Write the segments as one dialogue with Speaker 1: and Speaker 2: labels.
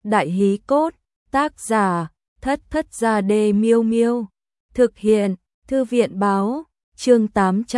Speaker 1: Đại hí cốt, tác giả, Thất Thất Gia Đê Miêu Miêu. Thực hiện, Thư viện báo, chương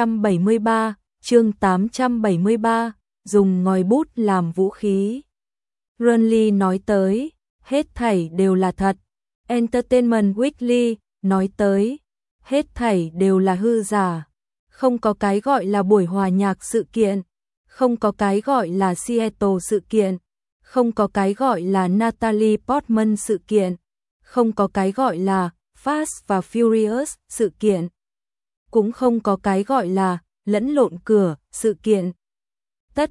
Speaker 1: 873, dùng ngòi bút làm vũ khí. Runly nói tới, hết thảy đều là thật. Entertainment Weekly nói tới, hết thảy đều là hư giả. Không có cái gọi là buổi hòa nhạc sự kiện, không có cái gọi là Seattle sự kiện, không có cái gọi là Natalie Portman sự kiện, không có cái gọi là Fast và Furious sự kiện, cũng không có cái gọi là lẫn lộn cửa sự kiện. Tất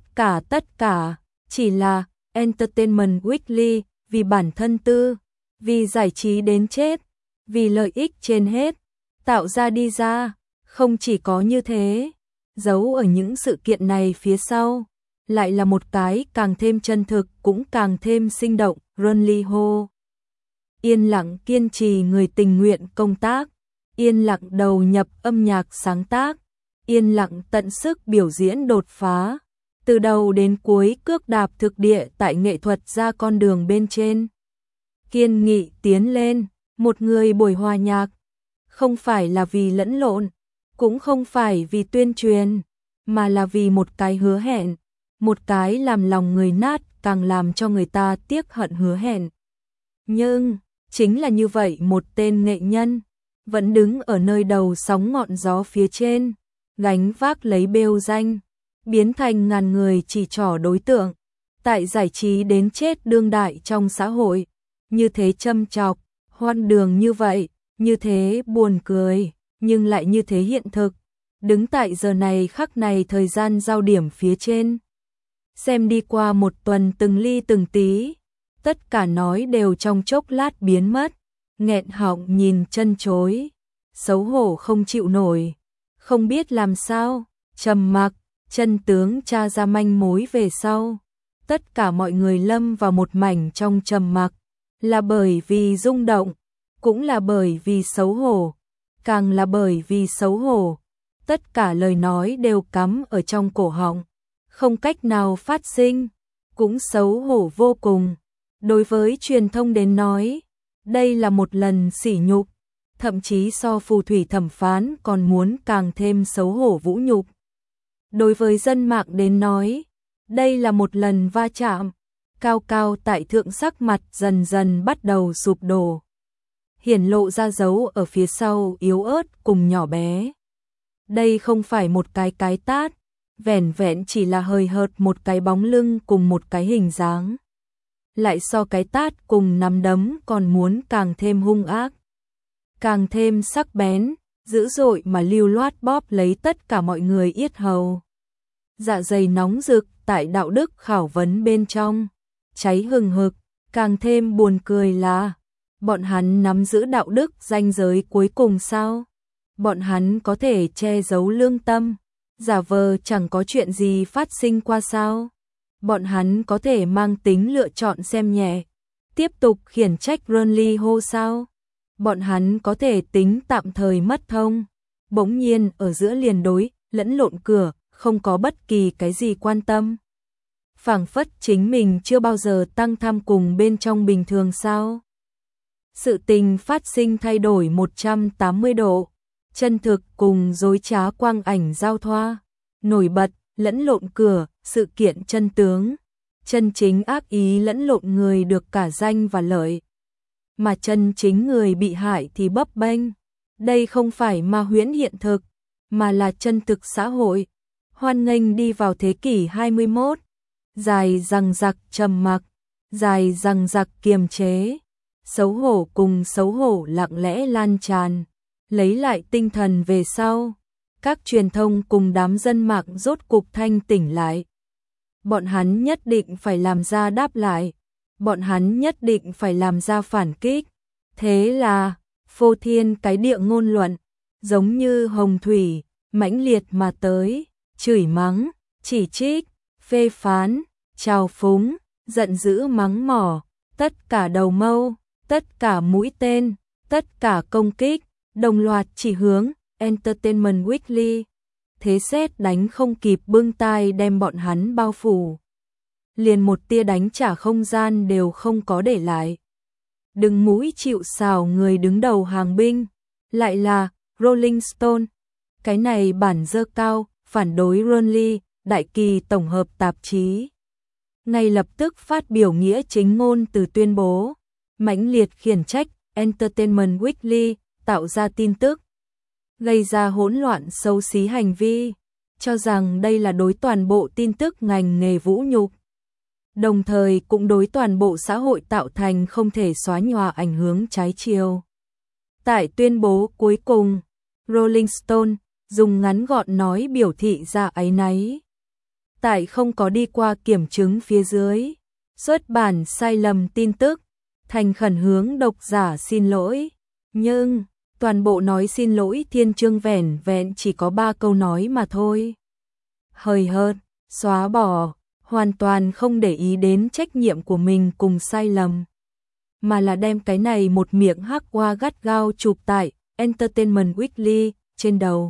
Speaker 1: cả chỉ là Entertainment Weekly vì bản thân tư, vì giải trí đến chết, vì lợi ích trên hết, tạo ra đi ra. Không chỉ có như thế, giấu ở những sự kiện này phía sau, lại là một cái càng thêm chân thực cũng càng thêm sinh động. Runly hô. Yên lặng kiên trì người tình nguyện công tác, yên lặng đầu nhập âm nhạc sáng tác, yên lặng tận sức biểu diễn đột phá, từ đầu đến cuối cước đạp thực địa tại nghệ thuật ra con đường bên trên. Kiên nghị tiến lên, một người buổi hòa nhạc, không phải là vì lẫn lộn, cũng không phải vì tuyên truyền, mà là vì một cái hứa hẹn, một cái làm lòng người nát càng làm cho người ta tiếc hận hứa hẹn. Nhưng, chính là như vậy một tên nghệ nhân, vẫn đứng ở nơi đầu sóng ngọn gió phía trên, gánh vác lấy bêu danh, biến thành ngàn người chỉ trỏ đối tượng, tại giải trí đến chết đương đại trong xã hội, như thế châm chọc, hoan đường như vậy, như thế buồn cười, nhưng lại như thế hiện thực, đứng tại giờ này khắc này thời gian giao điểm phía trên. Xem đi qua một tuần từng ly từng tí, tất cả nói đều trong chốc lát biến mất, nghẹn họng nhìn chân chối, xấu hổ không chịu nổi, không biết làm sao, trầm mặc, chân tướng tra ra manh mối về sau. Tất cả mọi người lâm vào một mảnh trong trầm mặc, là bởi vì rung động, cũng là bởi vì xấu hổ, càng là bởi vì xấu hổ. Tất cả lời nói đều cắm ở trong cổ họng, không cách nào phát sinh, cũng xấu hổ vô cùng. Đối với truyền thông đến nói, đây là một lần sỉ nhục, thậm chí so phù thủy thẩm phán còn muốn càng thêm xấu hổ vũ nhục. Đối với dân mạng đến nói, đây là một lần va chạm, cao cao tại thượng sắc mặt dần dần bắt đầu sụp đổ, hiển lộ ra dấu ở phía sau yếu ớt cùng nhỏ bé. Đây không phải một cái tát, vẻn vẹn chỉ là hời hợt một cái bóng lưng cùng một cái hình dáng. Lại so cái tát cùng nắm đấm còn muốn càng thêm hung ác, càng thêm sắc bén, dữ dội mà lưu loát bóp lấy tất cả mọi người yết hầu. Dạ dày nóng rực tại đạo đức khảo vấn bên trong, cháy hừng hực, càng thêm buồn cười là bọn hắn nắm giữ đạo đức ranh giới cuối cùng sao? Bọn hắn có thể che giấu lương tâm, giả vờ chẳng có chuyện gì phát sinh qua sao? Bọn hắn có thể mang tính lựa chọn xem nhẹ, tiếp tục khiển trách Runly hô sao? Bọn hắn có thể tính tạm thời mất thông, bỗng nhiên ở giữa liền đối, lẫn lộn cửa, không có bất kỳ cái gì quan tâm. Phảng phất chính mình chưa bao giờ tăng tham cùng bên trong bình thường sao? Sự tình phát sinh thay đổi 180 độ, chân thực cùng dối trá quang ảnh giao thoa, nổi bật, lẫn lộn cửa, sự kiện chân tướng, chân chính ác ý lẫn lộn người được cả danh và lợi, mà chân chính người bị hại thì bấp bênh. Đây không phải ma huyễn hiện thực, mà là chân thực xã hội, hoan nghênh đi vào thế kỷ 21, dài dằng dặc trầm mặc, dài dằng dặc kiềm chế, xấu hổ cùng xấu hổ lặng lẽ lan tràn, lấy lại tinh thần về sau. Các truyền thông cùng đám dân mạng rốt cục thanh tỉnh lại. Bọn hắn nhất định phải làm ra đáp lại, bọn hắn nhất định phải làm ra phản kích. Thế là, phô thiên cái địa ngôn luận, giống như hồng thủy, mãnh liệt mà tới, chửi mắng, chỉ trích, phê phán, trào phúng, giận dữ mắng mỏ, tất cả đầu mâu, tất cả mũi tên, tất cả công kích, đồng loạt chỉ hướng Entertainment Weekly. Thế sét đánh không kịp bưng tai đem bọn hắn bao phủ. liền một tia đánh trả không gian đều không có để lại. Đứng mũi chịu sào người đứng đầu hàng binh, lại là Rolling Stone. Cái này bản dơ cao, phản đối Burnley, đại kỳ tổng hợp tạp chí. Ngay lập tức phát biểu nghĩa chính ngôn từ tuyên bố, mãnh liệt khiển trách Entertainment Weekly tạo ra tin tức, gây ra hỗn loạn xấu xí hành vi, cho rằng đây là đối toàn bộ tin tức ngành nghề vũ nhục. Đồng thời cũng đối toàn bộ xã hội tạo thành không thể xóa nhòa ảnh hưởng trái chiều. Tại tuyên bố cuối cùng, Rolling Stone dùng ngắn gọn nói biểu thị ra áy náy. Tại không có đi qua kiểm chứng phía dưới, xuất bản sai lầm tin tức, thành khẩn hướng độc giả xin lỗi. Nhưng, toàn bộ nói xin lỗi thiên chương vẻn vẹn chỉ có 3 câu nói mà thôi. Hời hợt, xóa bỏ, hoàn toàn không để ý đến trách nhiệm của mình cùng sai lầm. Mà là đem cái này một miệng hắc qua gắt gao chụp tại Entertainment Weekly trên đầu.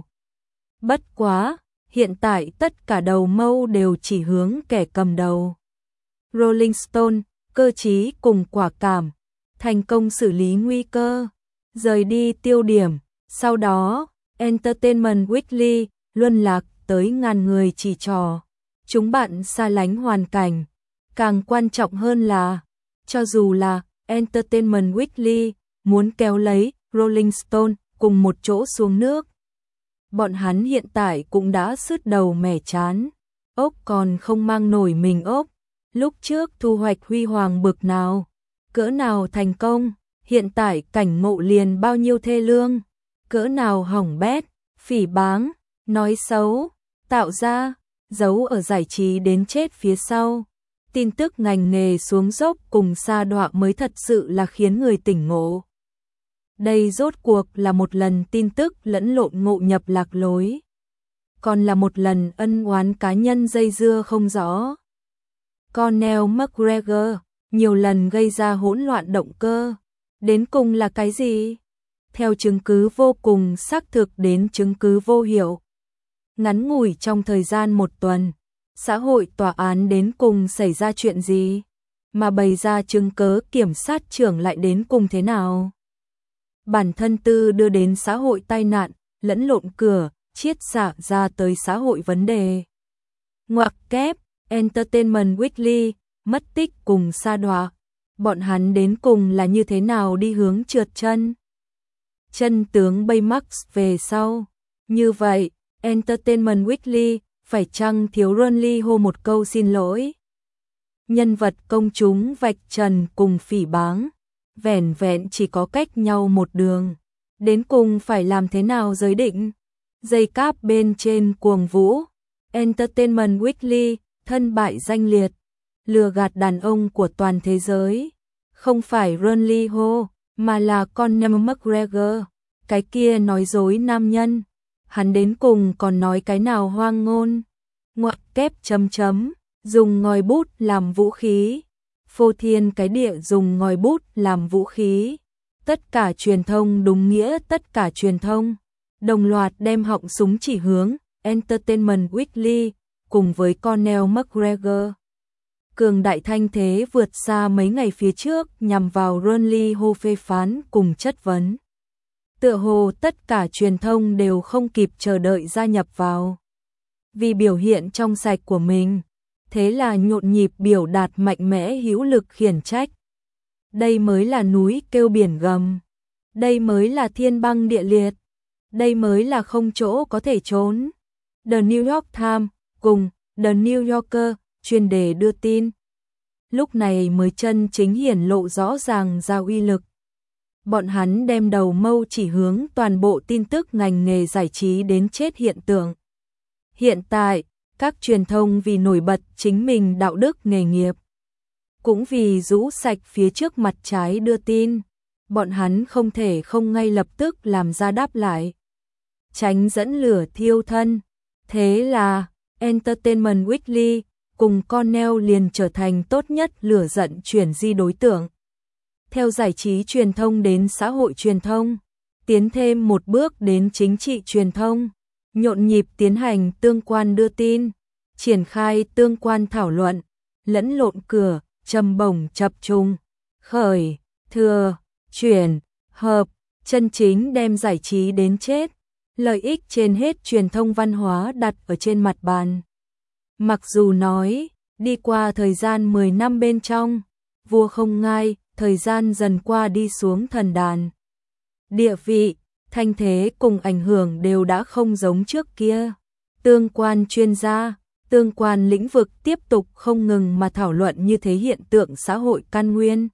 Speaker 1: Bất quá, hiện tại tất cả đầu mâu đều chỉ hướng kẻ cầm đầu. Rolling Stone, cơ trí cùng quả cảm, thành công xử lý nguy cơ, rời đi tiêu điểm. Sau đó, Entertainment Weekly luân lạc tới ngàn người chỉ trỏ. Chúng bạn xa lánh hoàn cảnh. Càng quan trọng hơn là, cho dù là Entertainment Weekly muốn kéo lấy Rolling Stone cùng một chỗ xuống nước, bọn hắn hiện tại cũng đã sứt đầu mẻ chán. Ốc còn không mang nổi mình ốc. Lúc trước thu hoạch huy hoàng bực nào, cỡ nào thành công, hiện tại cảnh ngộ liền bao nhiêu thê lương, cỡ nào hỏng bét, phỉ báng, nói xấu, tạo ra, giấu ở giải trí đến chết phía sau. Tin tức ngành nghề xuống dốc cùng sa đọa mới thật sự là khiến người tỉnh ngộ. Đây rốt cuộc là một lần tin tức lẫn lộn ngộ nhập lạc lối, còn là một lần ân oán cá nhân dây dưa không rõ. Conor McGregor nhiều lần gây ra hỗn loạn động cơ, đến cùng là cái gì? Theo chứng cứ vô cùng xác thực đến chứng cứ vô hiệu. Ngắn ngủi trong thời gian 1 tuần, xã hội tòa án đến cùng xảy ra chuyện gì? Mà bày ra chứng cớ kiểm sát trưởng lại đến cùng thế nào? Bản thân tư đưa đến xã hội tai nạn, lẫn lộn cửa, chiết xạ ra tới xã hội vấn đề. Ngoặc kép, Entertainment Weekly, mất tích cùng sa đọa. Bọn hắn đến cùng là như thế nào đi hướng trượt chân? Chân tướng Baymax về sau. Như vậy, Entertainment Weekly phải chăng thiếu Burnley hô một câu xin lỗi? Nhân vật công chúng vạch trần cùng phỉ báng, vẻn vẹn chỉ có cách nhau một đường. Đến cùng phải làm thế nào giới định? Dây cáp bên trên cuồng vũ, Entertainment Weekly, thân bại danh liệt, lừa gạt đàn ông của toàn thế giới. Không phải Burnley hô, mà là Conor McGregor, cái kia nói dối nam nhân. Hắn đến cùng còn nói cái nào hoang ngôn? Ngoặc kép chấm chấm, dùng ngòi bút làm vũ khí. Phô thiên cái địa dùng ngòi bút làm vũ khí. Tất cả truyền thông đúng nghĩa tất cả truyền thông, đồng loạt đem họng súng chỉ hướng Entertainment Weekly cùng với Conor McGregor. Cường đại thanh thế vượt xa mấy ngày phía trước nhằm vào Burnley hô phê phán cùng chất vấn. Tựa hồ tất cả truyền thông đều không kịp chờ đợi gia nhập vào. Vì biểu hiện trong sạch của mình, thế là nhộn nhịp biểu đạt mạnh mẽ hữu lực khiển trách. Đây mới là núi kêu biển gầm. Đây mới là thiên băng địa liệt. Đây mới là không chỗ có thể trốn. The New York Times cùng The New Yorker chuyên đề đưa tin. Lúc này mới chân chính hiển lộ rõ ràng ra uy lực. Bọn hắn đem đầu mâu chỉ hướng toàn bộ tin tức ngành nghề giải trí đến chết hiện tượng. Hiện tại, các truyền thông vì nổi bật chính mình đạo đức nghề nghiệp, cũng vì rũ sạch phía trước mặt trái đưa tin, bọn hắn không thể không ngay lập tức làm ra đáp lại, tránh dẫn lửa thiêu thân. Thế là Entertainment Weekly cùng Conor liền trở thành tốt nhất lửa giận chuyển di đối tượng. Theo giải trí truyền thông đến xã hội truyền thông, tiến thêm một bước đến chính trị truyền thông, nhộn nhịp tiến hành tương quan đưa tin, triển khai tương quan thảo luận, lẫn lộn cửa, châm bổng chập trùng, khởi, thừa, chuyển, hợp, chân chính đem giải trí đến chết. Lợi ích trên hết truyền thông văn hóa đặt ở trên mặt bàn. Mặc dù nói, đi qua thời gian 10 năm bên trong, vua không ngai, thời gian dần qua đi xuống thần đàn. Địa vị, thanh thế cùng ảnh hưởng đều đã không giống trước kia. Tương quan chuyên gia, tương quan lĩnh vực tiếp tục không ngừng mà thảo luận như thế hiện tượng xã hội căn nguyên.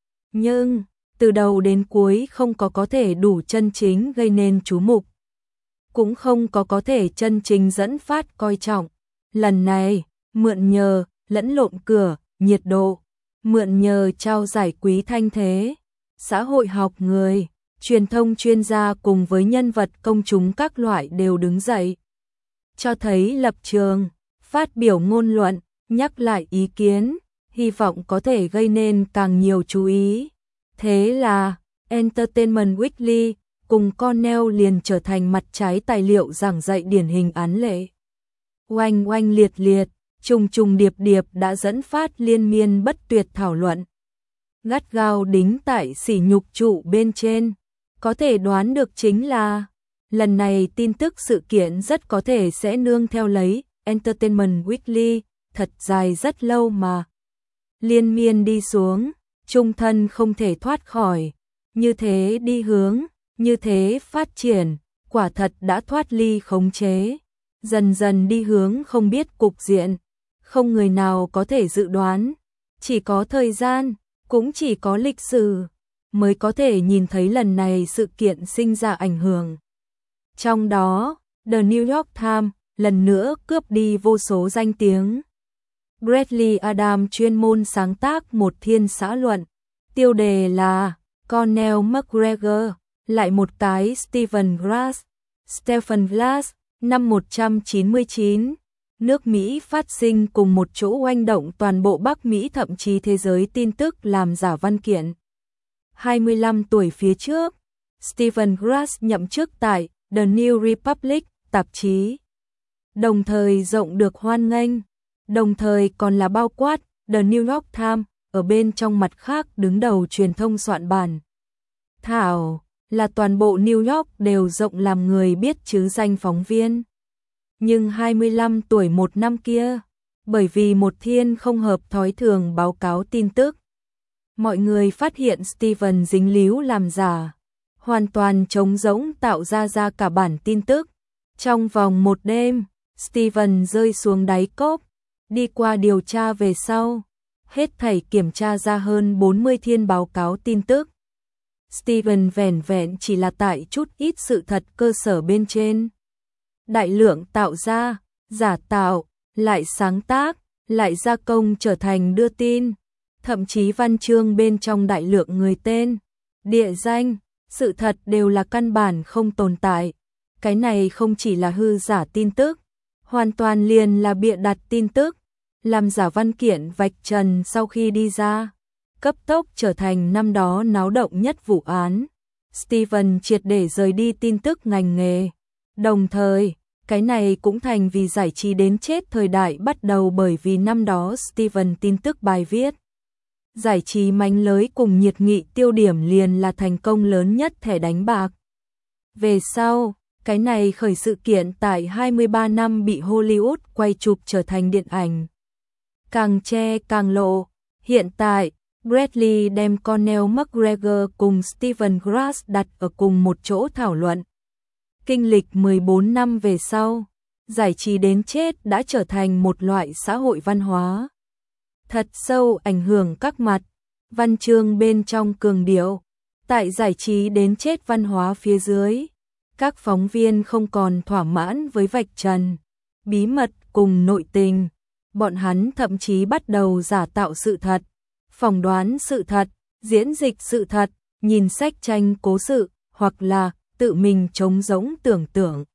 Speaker 1: Nhưng, từ đầu đến cuối không có thể đủ chân chính gây nên chú mục. Cũng không có thể chân chính dẫn phát coi trọng. Lần này, mượn nhờ, lẫn lộn cửa, nhiệt độ, mượn nhờ trao giải quý thanh thế, xã hội học người, truyền thông chuyên gia cùng với nhân vật công chúng các loại đều đứng dậy. Cho thấy lập trường, phát biểu ngôn luận, nhắc lại ý kiến, hy vọng có thể gây nên càng nhiều chú ý. Thế là, Entertainment Weekly cùng Cornell liền trở thành mặt trái tài liệu giảng dạy điển hình án lệ. Oanh oanh liệt liệt, trùng trùng điệp điệp đã dẫn phát liên miên bất tuyệt thảo luận. Gắt gao đính tại sỉ nhục trụ bên trên. Có thể đoán được chính là, lần này tin tức sự kiện rất có thể sẽ nương theo lấy Entertainment Weekly, thật dài rất lâu mà. Liên miên đi xuống, trung thân không thể thoát khỏi. Như thế đi hướng, như thế phát triển, quả thật đã thoát ly khống chế. Dần dần đi hướng không biết cục diện, không người nào có thể dự đoán. Chỉ có thời gian, cũng chỉ có lịch sử, mới có thể nhìn thấy lần này sự kiện sinh ra ảnh hưởng. Trong đó, The New York Times lần nữa cướp đi vô số danh tiếng. Bradley Adams chuyên môn sáng tác một thiên xã luận, tiêu đề là Conor McGregor, lại một cái Stephen Glass, năm 199. Nước Mỹ phát sinh cùng một chỗ oanh động toàn bộ Bắc Mỹ thậm chí thế giới tin tức làm giả văn kiện. 25 tuổi phía trước, Stephen Glass nhậm chức tại The New Republic, tạp chí. Đồng thời rộng được hoan nghênh, đồng thời còn là bao quát The New York Times, ở bên trong mặt khác đứng đầu truyền thông soạn bản. Thảo là toàn bộ New York đều rộng làm người biết chứ danh phóng viên. Nhưng 25 tuổi một năm kia, bởi vì một thiên không hợp thói thường báo cáo tin tức, mọi người phát hiện Steven dính líu làm giả, hoàn toàn trống rỗng tạo ra cả bản tin tức. Trong vòng một đêm, Steven rơi xuống đáy cốc, đi qua điều tra về sau, hết thảy kiểm tra ra hơn 40 thiên báo cáo tin tức. Steven vẻn vẹn chỉ là tại chút ít sự thật cơ sở bên trên. Đại lượng tạo ra, giả tạo, lại sáng tác, lại gia công trở thành đưa tin, thậm chí văn chương bên trong đại lượng người tên, địa danh, sự thật đều là căn bản không tồn tại. Cái này không chỉ là hư giả tin tức, hoàn toàn liền là bịa đặt tin tức, làm giả văn kiện vạch trần sau khi đi ra, cấp tốc trở thành năm đó náo động nhất vụ án. Steven triệt để rời đi tin tức ngành nghề. Đồng thời, cái này cũng thành vì giải trí đến chết thời đại bắt đầu bởi vì năm đó Steven tin tức bài viết. Giải trí mánh lới cùng nhiệt nghị tiêu điểm liền là thành công lớn nhất thẻ đánh bạc. Về sau, cái này khởi sự kiện tại 23 năm bị Hollywood quay chụp trở thành điện ảnh. Càng che càng lộ, hiện tại, Bradley đem Conor McGregor cùng Stephen Glass đặt ở cùng một chỗ thảo luận. Kinh lịch 14 năm về sau, giải trí đến chết đã trở thành một loại xã hội văn hóa. Thật sâu ảnh hưởng các mặt, văn chương bên trong cường điệu, tại giải trí đến chết văn hóa phía dưới. Các phóng viên không còn thỏa mãn với vạch trần, bí mật cùng nội tình. Bọn hắn thậm chí bắt đầu giả tạo sự thật, phỏng đoán sự thật, diễn dịch sự thật, nhìn sách tranh cố sự, hoặc là tự mình trống rỗng tưởng tượng,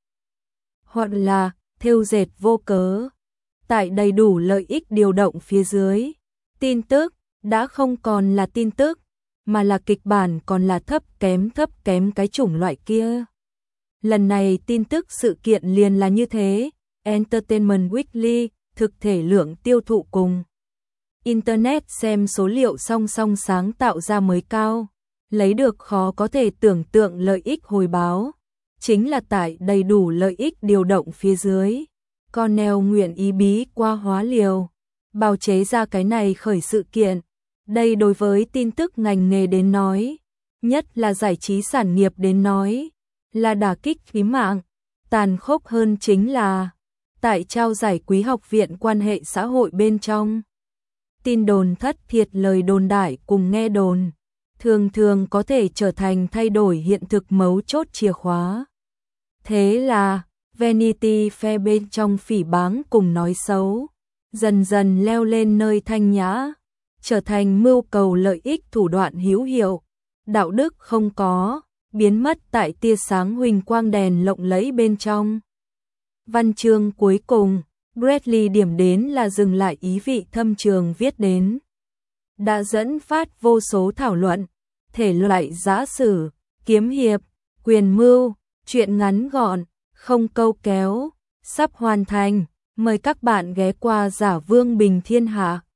Speaker 1: hoặc là thêu dệt vô cớ. Tại đầy đủ lợi ích điều động phía dưới, tin tức đã không còn là tin tức, mà là kịch bản còn là thấp kém cái chủng loại kia. Lần này tin tức sự kiện liền là như thế. Entertainment Weekly thực thể lượng tiêu thụ cùng Internet xem số liệu song song sáng tạo ra mới cao, lấy được khó có thể tưởng tượng lợi ích hồi báo, chính là tải đầy đủ lợi ích điều động phía dưới. Cornell nguyện ý bí qua hóa liều, bào chế ra cái này khởi sự kiện. Đây đối với tin tức ngành nghề đến nói, nhất là giải trí sản nghiệp đến nói, là đả kích chí mạng. Tàn khốc hơn chính là, tại trao giải quý học viện quan hệ xã hội bên trong, tin đồn thất thiệt lời đồn đại cùng nghe đồn, thường thường có thể trở thành thay đổi hiện thực mấu chốt chìa khóa. Thế là, Vanity Fair bên trong phỉ báng cùng nói xấu, dần dần leo lên nơi thanh nhã, trở thành mưu cầu lợi ích thủ đoạn hữu hiệu, đạo đức không có, biến mất tại tia sáng huỳnh quang đèn lộng lẫy bên trong. Văn chương cuối cùng, Bradley điểm đến là dừng lại ý vị thâm trường viết đến. Đã dẫn phát vô số thảo luận, thể loại giã sử, kiếm hiệp, quyền mưu, truyện ngắn gọn, không câu kéo, sắp hoàn thành. Mời các bạn ghé qua Giả Vương Bình Thiên Hạ.